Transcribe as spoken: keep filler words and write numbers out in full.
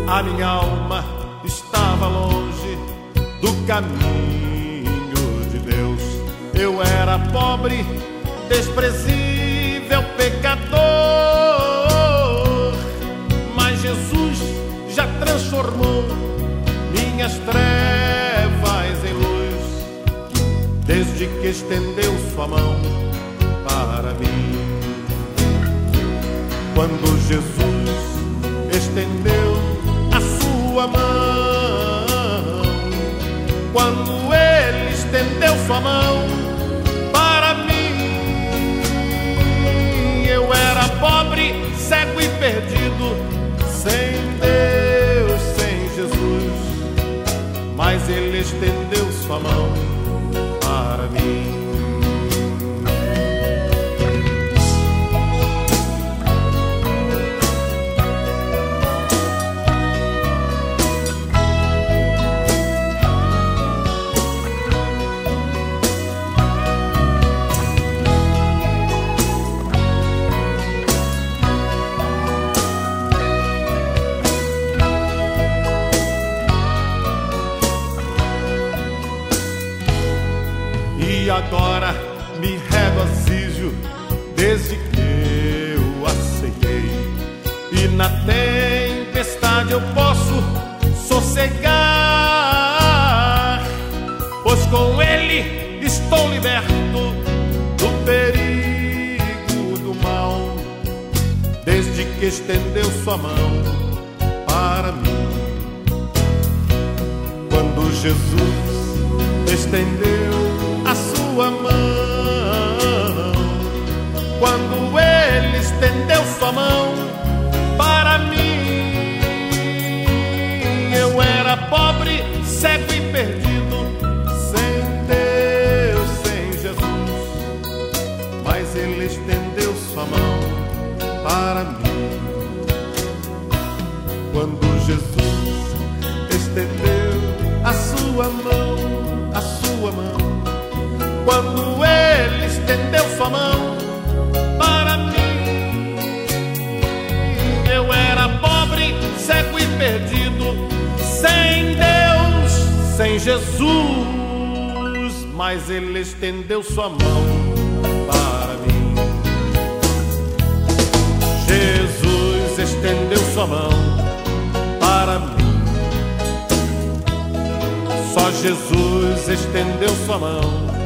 A minha alma estava longe do caminho de Deus. Eu era pobre, desprezível, pecador, mas Jesus já transformou minhas trevas em luz, desde que estendeu sua mão para mim. Quando Jesus estendeu a sua mão, quando Ele estendeu sua mão para mim, eu era pobre, cego e perdido, sem Deus, sem Jesus, mas Ele estendeu sua mão para mim. E agora me regozijo desde que eu aceitei, e na tempestade eu posso sossegar, pois com Ele estou liberto do perigo do mal, desde que estendeu sua mão para mim. Quando Jesus estendeu a sua mão, quando Ele estendeu sua mão para mim, eu era pobre, cego e perdido, sem Deus, sem Jesus, mas Ele estendeu sua mão para mim. Quando Jesus estendeu a sua mão, a sua mão, quando Ele estendeu sua mão para mim, eu era pobre, cego e perdido, sem Deus, sem Jesus, mas Ele estendeu sua mão para mim. Jesus estendeu sua mão para mim. Só Jesus estendeu sua mão